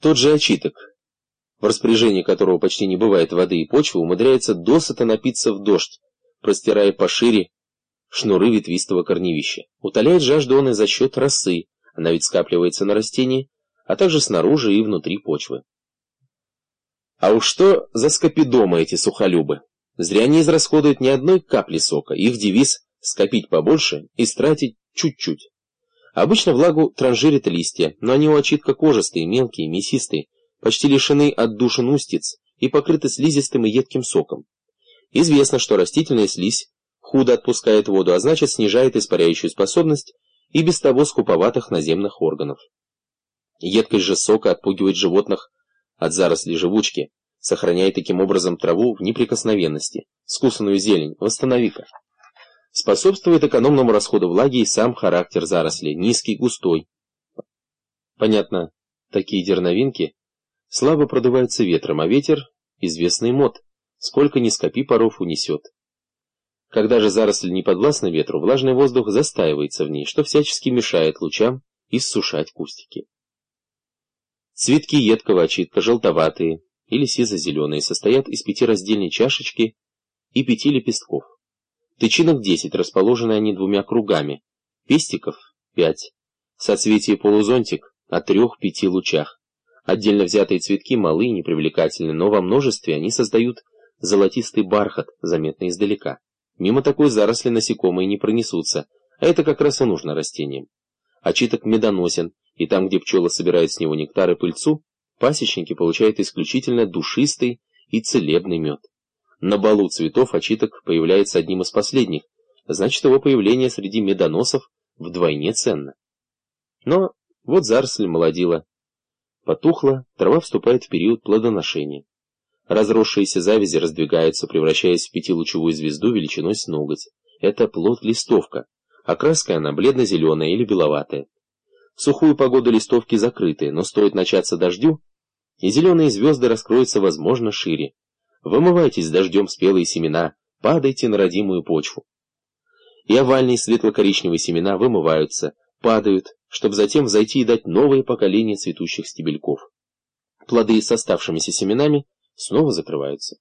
Тот же очиток, в распоряжении которого почти не бывает воды и почвы, умудряется досыта напиться в дождь, простирая пошире шнуры ветвистого корневища. Утоляет жажду он и за счет росы, она ведь скапливается на растении, а также снаружи и внутри почвы. А уж что за скопидомы эти сухолюбы? Зря не израсходуют ни одной капли сока, их девиз — скопить побольше и стратить чуть-чуть. Обычно влагу транжирят листья, но они у очитка кожистые, мелкие, мясистые, почти лишены отдушин устиц и покрыты слизистым и едким соком. Известно, что растительная слизь худо отпускает воду, а значит снижает испаряющую способность и без того скуповатых наземных органов. Едкость же сока отпугивает животных от зарослей живучки, сохраняя таким образом траву в неприкосновенности, скусанную зелень, восстановика. Способствует экономному расходу влаги и сам характер зарослей, низкий, густой. Понятно, такие дерновинки слабо продуваются ветром, а ветер — известный мот, сколько ни скопи паров унесет. Когда же заросль не подвластна ветру, влажный воздух застаивается в ней, что всячески мешает лучам иссушать кустики. Цветки едкого очитка, желтоватые или сизо-зеленые, состоят из 5 раздельной чашечки и 5 лепестков. Тычинок 10, расположены они 2 кругами, пестиков 5, соцветие полузонтик о 3-5 лучах. Отдельно взятые цветки малы и непривлекательны, но во множестве они создают золотистый бархат, заметный издалека. Мимо такой заросли насекомые не пронесутся, а это как раз и нужно растениям. Очиток медоносен, и там, где пчелы собирают с него нектар и пыльцу, пасечники получают исключительно душистый и целебный мед. На балу цветов очиток появляется одним из последних, значит, его появление среди медоносов вдвойне ценно. Но вот заросль молодила. Потухла, трава вступает в период плодоношения. Разросшиеся завязи раздвигаются, превращаясь в 5-лучевую звезду величиной с ноготь. Это плод-листовка. Окраска она бледно-зеленая или беловатая. В сухую погоду листовки закрыты, но стоит начаться дождю, и зеленые звезды раскроются, возможно, шире. Вымывайтесь дождем спелые семена, падайте на родимую почву. И овальные светло-коричневые семена вымываются, падают, чтобы затем взойти и дать новое поколение цветущих стебельков. Плоды с оставшимися семенами снова закрываются.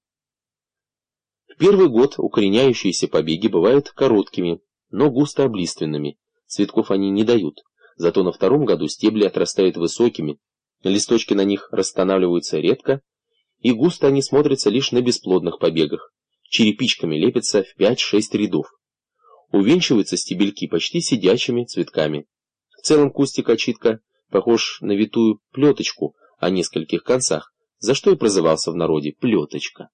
В первый год укореняющиеся побеги бывают короткими, но густо облиственными, цветков они не дают, зато на втором году стебли отрастают высокими, листочки на них расстанавливаются редко, и густо они смотрятся лишь на бесплодных побегах, черепичками лепятся в 5-6 рядов. Увенчиваются стебельки почти сидячими цветками. В целом кустик очитка похож на витую плеточку о нескольких концах, за что и прозывался в народе плеточка.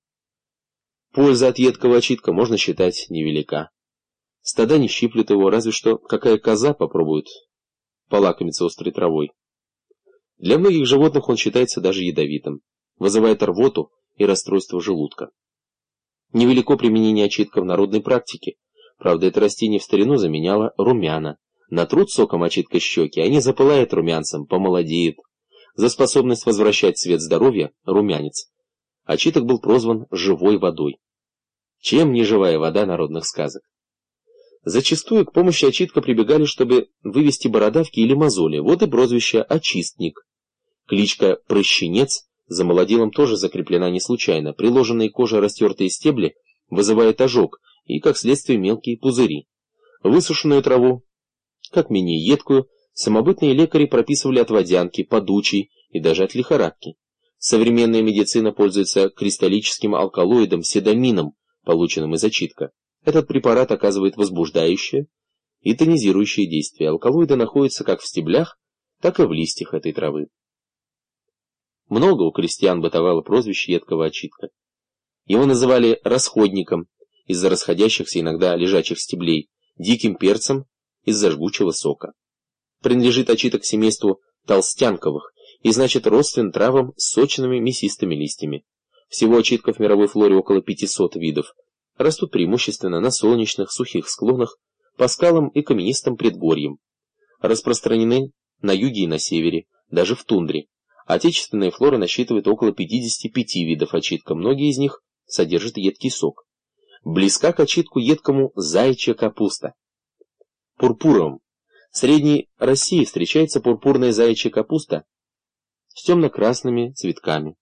Польза от едкого очитка можно считать невелика. Стада не щиплют его, разве что какая коза попробует полакомиться острой травой. Для многих животных он считается даже ядовитым, вызывает рвоту и расстройство желудка. Невелико применение очитка в народной практике. Правда, это растение в старину заменяло румяна. Натрут соком очитка щеки, они запылают румянцем, помолодеют. За способность возвращать цвет здоровья – румянец. Очиток был прозван «живой водой». Чем не живая вода народных сказок? Зачастую к помощи очитка прибегали, чтобы вывести бородавки или мозоли, вот и прозвище «очистник». Кличка «прыщенец» за молодилом тоже закреплена не случайно. Приложенные к коже растертые стебли вызывают ожог и, как следствие, мелкие пузыри. Высушенную траву, как менее едкую, самобытные лекари прописывали от водянки, подучей и даже от лихорадки. Современная медицина пользуется кристаллическим алкалоидом седамином, полученным из очитка. Этот препарат оказывает возбуждающее и тонизирующее действие. Алкалоиды находятся как в стеблях, так и в листьях этой травы. Много у крестьян бытовало прозвище едкого очитка. Его называли расходником из-за расходящихся иногда лежачих стеблей, диким перцем из-за жгучего сока. Принадлежит очиток к семейству толстянковых и значит родствен травам с сочными мясистыми листьями. Всего очитков в мировой флоре около 500 видов. Растут преимущественно на солнечных, сухих склонах, по скалам и каменистым предгорьям. Распространены на юге и на севере, даже в тундре. Отечественная флора насчитывает около 55 видов очитка, многие из них содержат едкий сок. Близка к очитку едкому заячья капуста. Пурпуровым. В Средней России встречается пурпурная заячья капуста, с темно-красными цветками.